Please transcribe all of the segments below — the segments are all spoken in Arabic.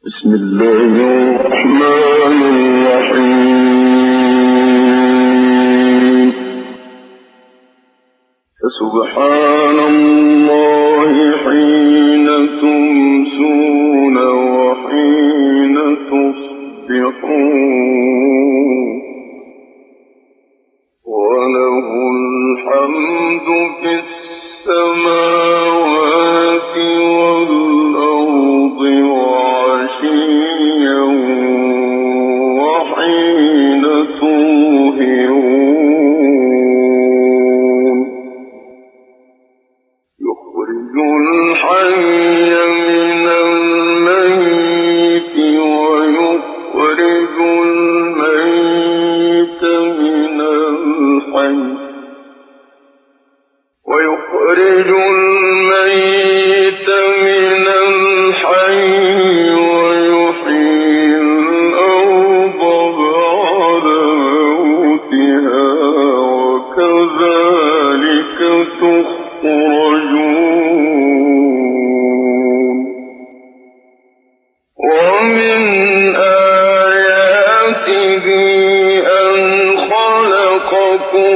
بسم الله الرحمن الرحيم. فسبحان الله حين تمسون وحين تصبحون وله الحمد في السماوات والأرض وعشيا وحين تظهرون يخرج الحي من الميت ويخرج الميت من الحي ويخرج الميت من الحي ويحيي الأرض بعد موتها وكذلك تخرجون. ومن آياته أن خلقكم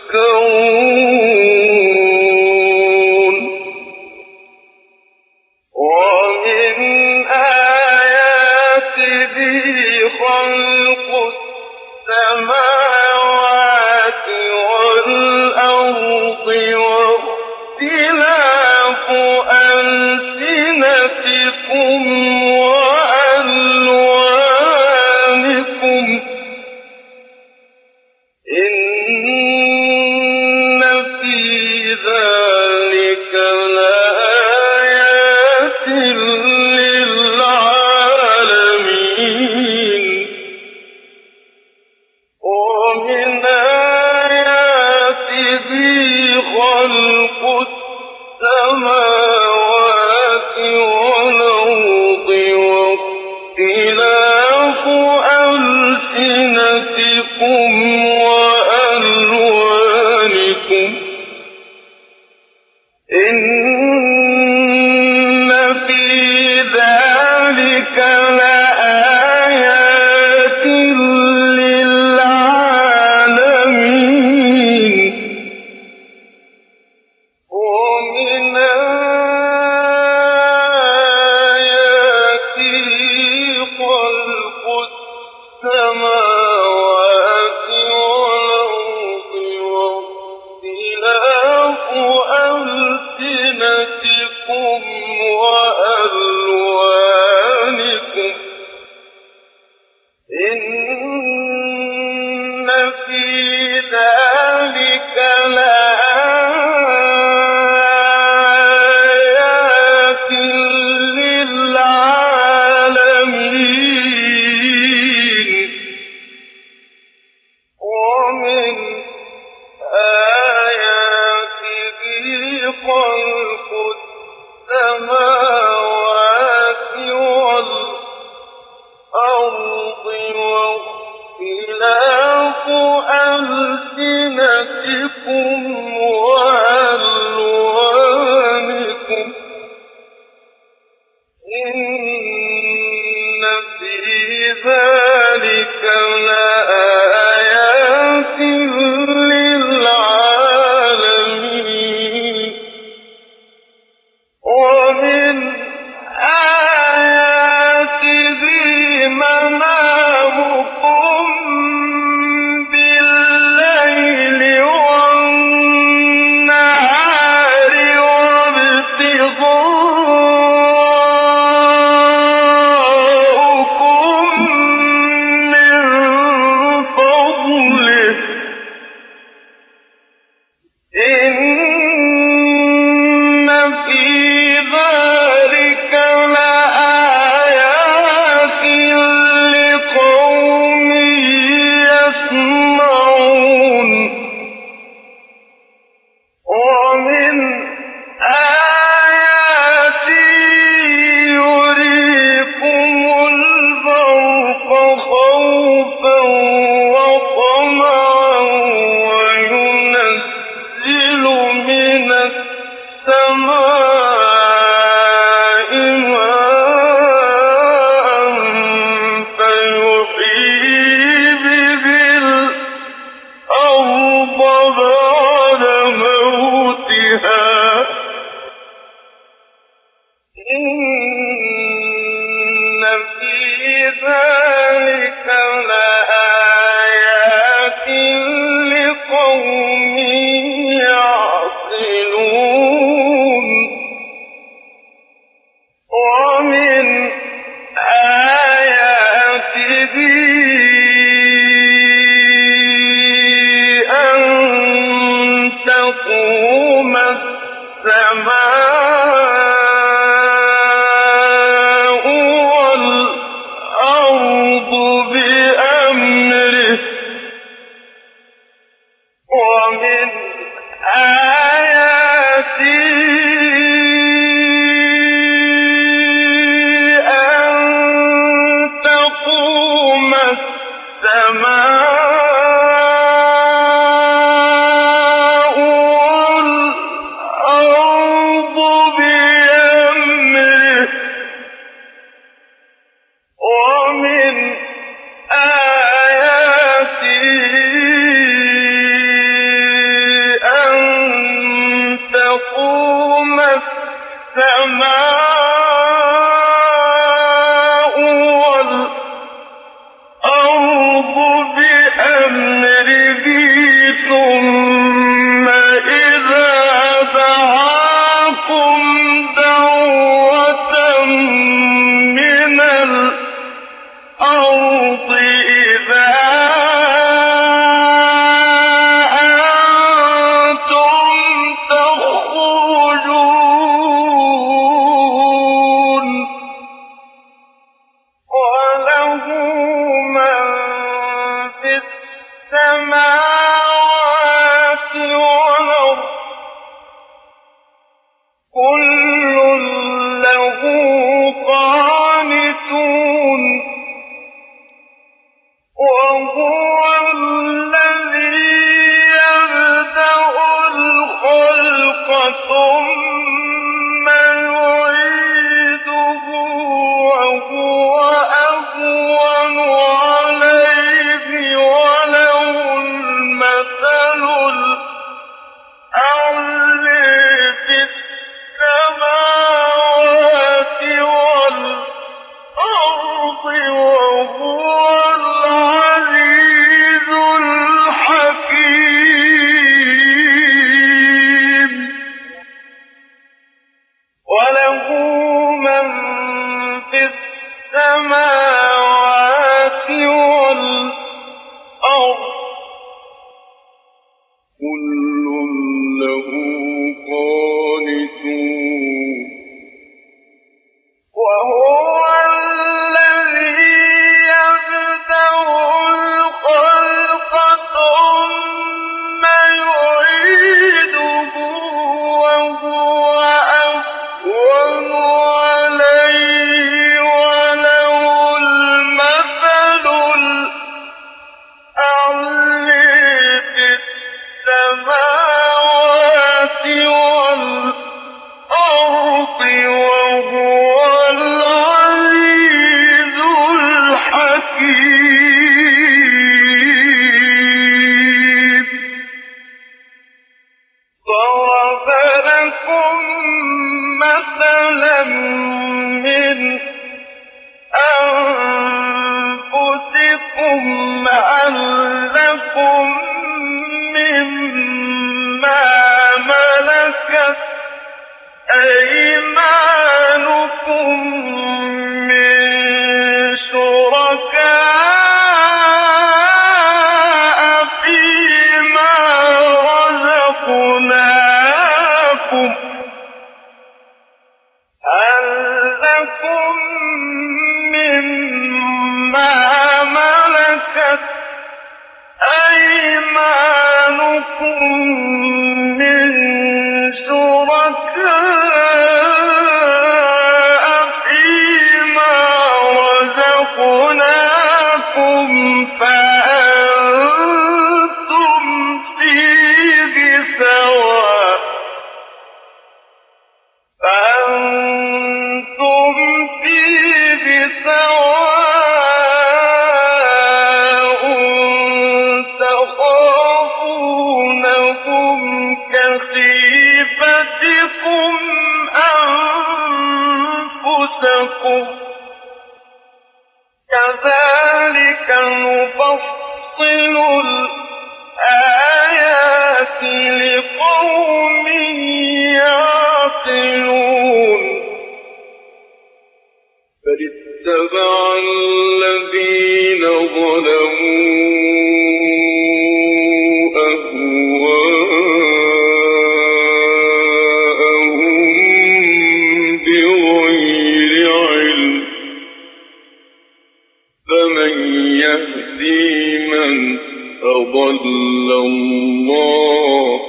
ومن آياته خلق السماوات والأرض واختلاف ألسنتكم وألوانكم إن في ذلك لآيات للعالمين ومن آياته خلق السماوات والأرض واختلاف ألسنتكم وألوانكم إن في ذلك لآيات للعالمين ومن آياته خلق السماوات والأرض واختلاف ألسنتكم وألوانكم إن في ذلك لآيات للعالمين ومن آياته خلق السماوات والأرض واختلاف ألسنتكم وألوانكم إن في ذلك لآيات للعالمين ومن آياته منامكم بالليل والنهار وابتغاؤكم من فضله إن في ذلك لآيات لقوم يسمعون ومن آياته يريكم البرق خوفا وطمعا وينزل من السماء ماء فيحيي به الأرض بعد موتها إن في ذلك لآيات لقوم يعقلون ومن آياته أن تقوم السماء والأرض بأمره ومن آياته أن تقوم السماء والأرض بأمره ومن آياته ثم يعيده وهو أهون عليه وله المثل الأعلى في السماوات والأرض وهو العزيز الحكيم وله من في السماوات والأرض كل له قانتون وهو الذي يبدأ الخلق ثم يعيده وهو أهون عليه وله المثل الأعلى في السماوات والأرض وهو العزيز الحكيم ضرب لكم مثلا من أنفسكم هل لكم مما ملكت أيمانكم من شركاء فيما رزقناكم هل لكم مما ملكت أيمانكم من شركاء فيما رزقناكم فأنتم فيه سواء تخافونهم كخيفتكم أنفسكم كذلك نفصل الآيات لقوم يعقلون بل اتبع الذين ظلموا أهواءهم بغير علم فمن يهدي من أضل الله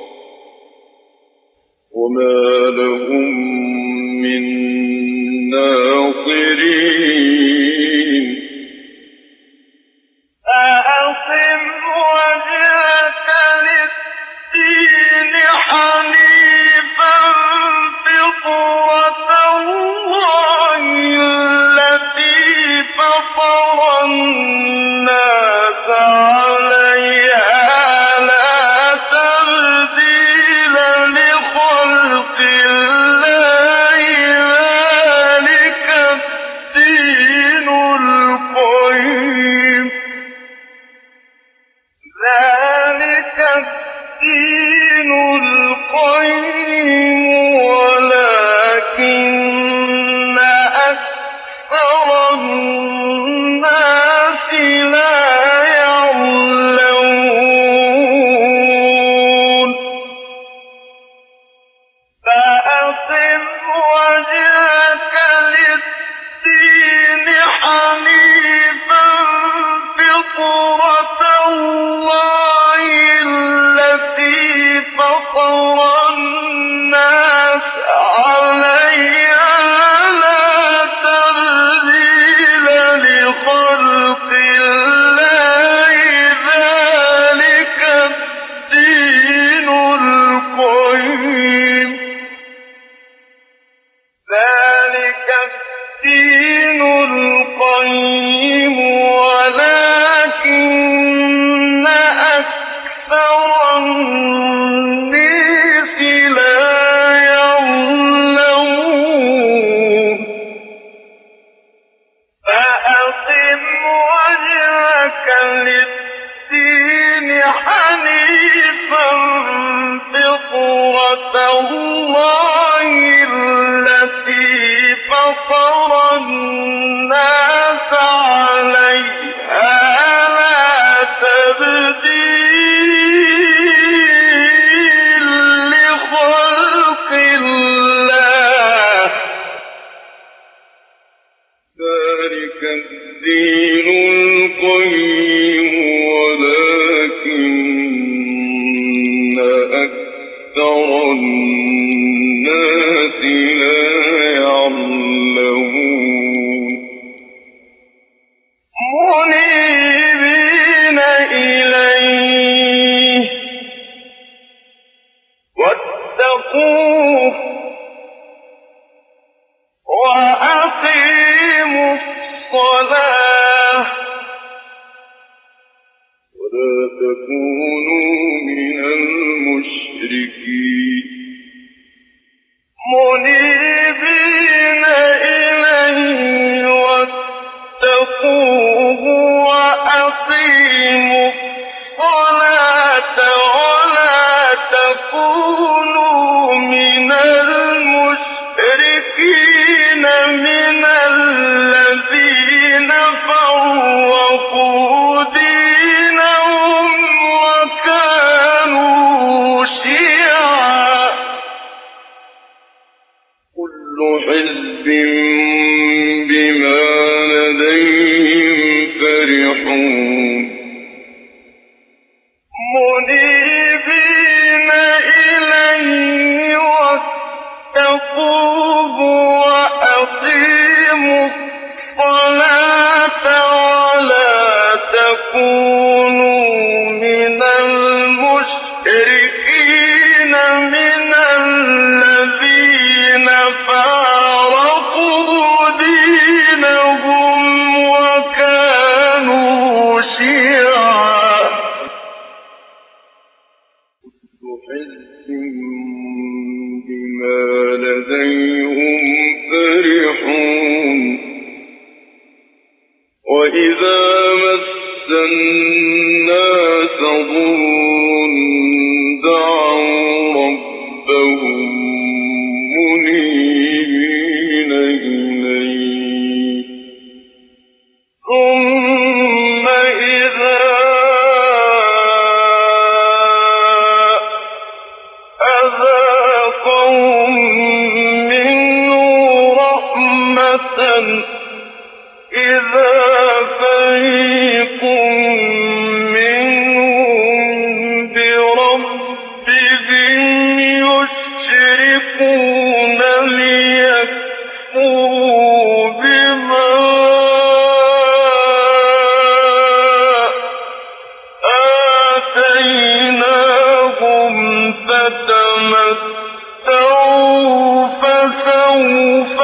وما لهم من ناصرين فأقم وجهك للدين حنيفا فطرة الله التي فطر الناس عليها لا تبديل لخلق الله ذلك الدين القيم ولكن أكثر الناس لا يعلمون فأقم وجهك للدين حنيفا فطرة الله التي فطر الناس عليها لا تبديل لخلق الله ذلك الدين القيم الله التي فطر الناس عليها لا تبديل لخلق الله ذلك الدين القيم ولكن أكثر الناس لا يعلمون منيبين إليه واتقوه وأقيموا الصلاة ولا تكونوا من المشركين منيبين إليه واتقوه وأقيموا الصلاة ولا تكونوا من المشركين من الذين فرقوا دينهم وكانوا شيعا كل حزب بما لديهم فرحون منيبين إليه واتقوه وأقيموا الصلاة ولا تكونوا من المشركين من الذين فارقوا دينهم وكانوا شيعا كل حزب بما لديهم فرحون وإذا مس الناس ضر دعوا ربهم منيبين إليه ثم إذا أذاقهم منه رحمة إذا فريق منهم بربهم يشركون ليكفروا بما آتيناهم فتمتعوا فسوف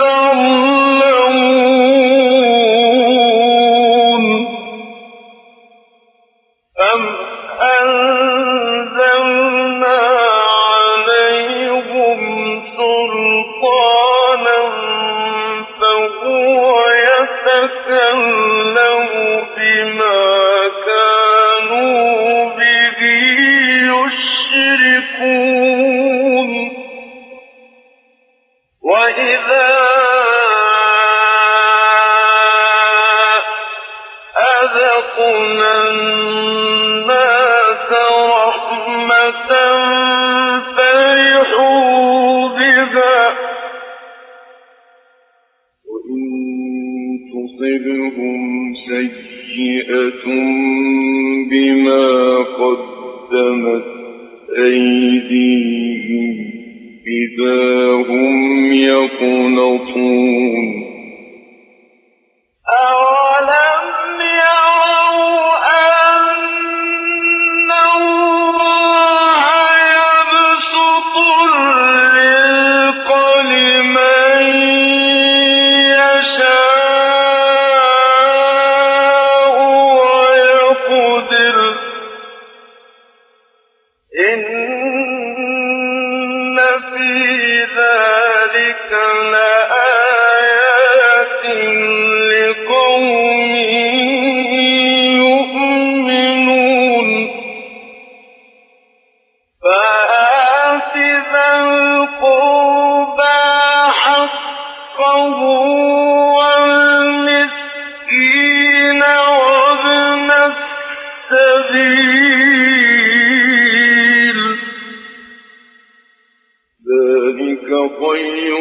تعلمون أم أنزلنا عليهم سلطانا فهو يتكلم بما كانوا به يشركون وإذا أذقنا الناس رحمة فرحوا بها وإن تصبهم سيئة بما قدمت أيديهم إذا هم يقنطون أولم يروا أن الله يبسط الرزق لمن يشاء ويقدر إن في ذلك لآيات لقوم يؤمنون فآت القربى حقه والمسكين وابن السبيل ذلك خير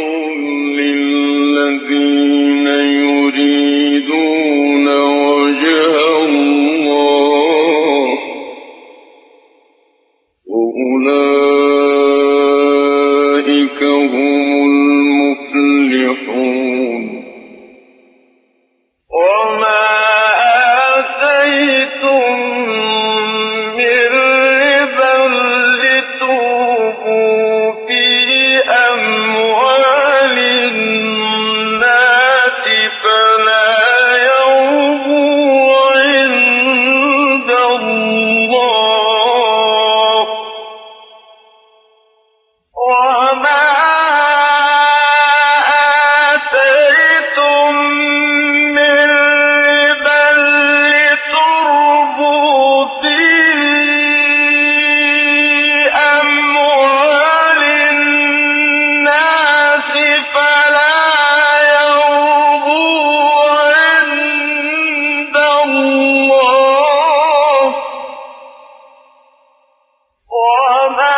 للذين يريدون وجه الله وأولئك هم المفلحون وما آتيتم من ربا لتربوا في أموال الناس فلا يربو عند الله وما آتيتم من ربا لتربوا في أموال الناس فلا يربو عند الله وما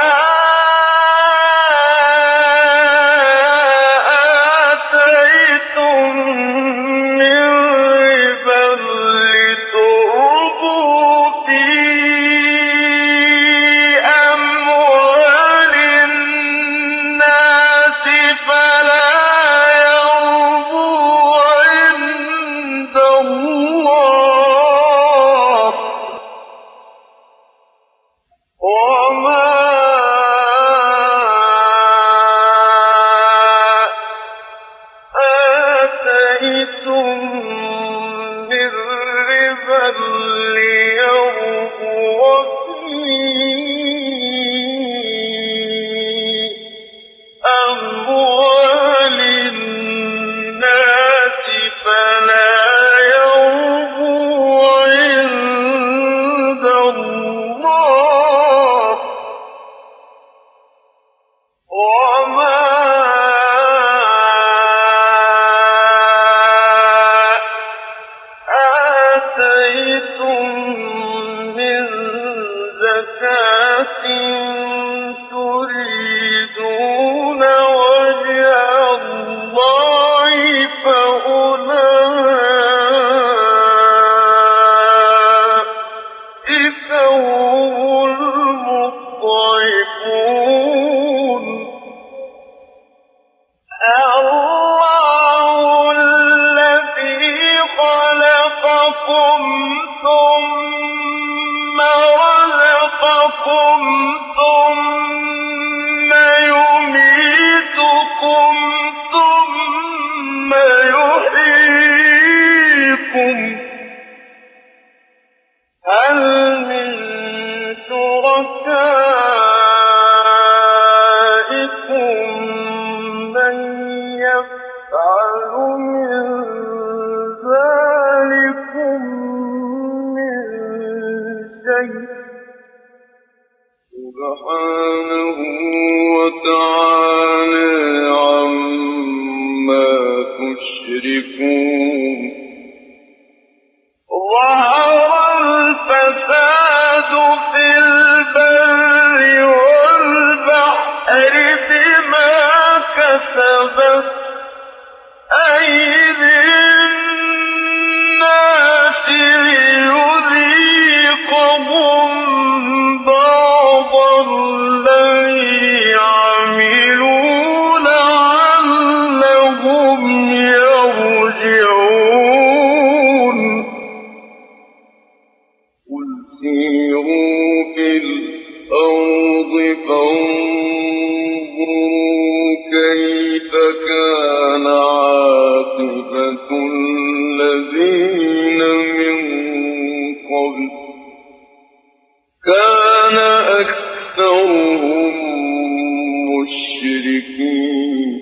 آتيتم من ربا لتربوا في أموال الناس فلا يربو عند الله وما آتيتم من ربا ليربو في أموال الناس فلا يربو عند الله وما آتيتم من زكاة تريدون وجه الله فأولئك هم المضعفون الله الذي خلقكم ثم رزقكم ثم يميتكم ثم يحييكم هل من شركائكم من يفعل من ذلكم من شيء سبحانه وتعالى عما تشركون ظهر الفساد في البر والبحر بما كسبت أيدي الناس ليذيقهم بعض الذي عملوا لعلهم يرجعون قل سيروا في الأرض فانظروا كيف كان عاقبة الذين من قبل كان أكثرهم مشركين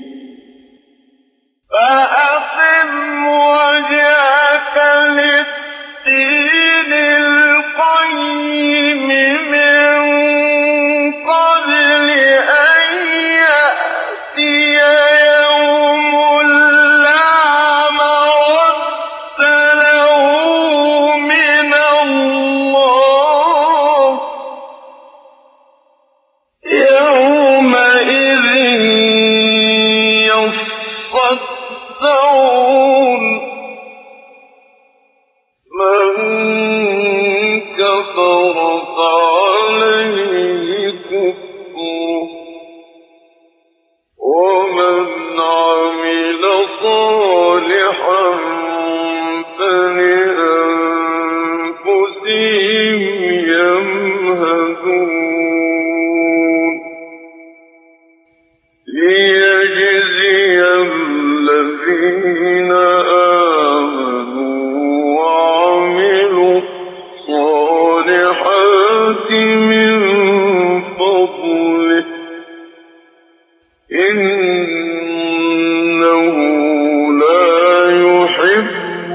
فأقم وجهك للدين القيم من قبل أن يأتي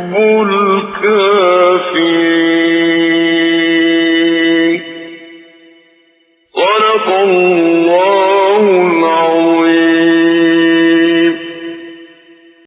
الكافرين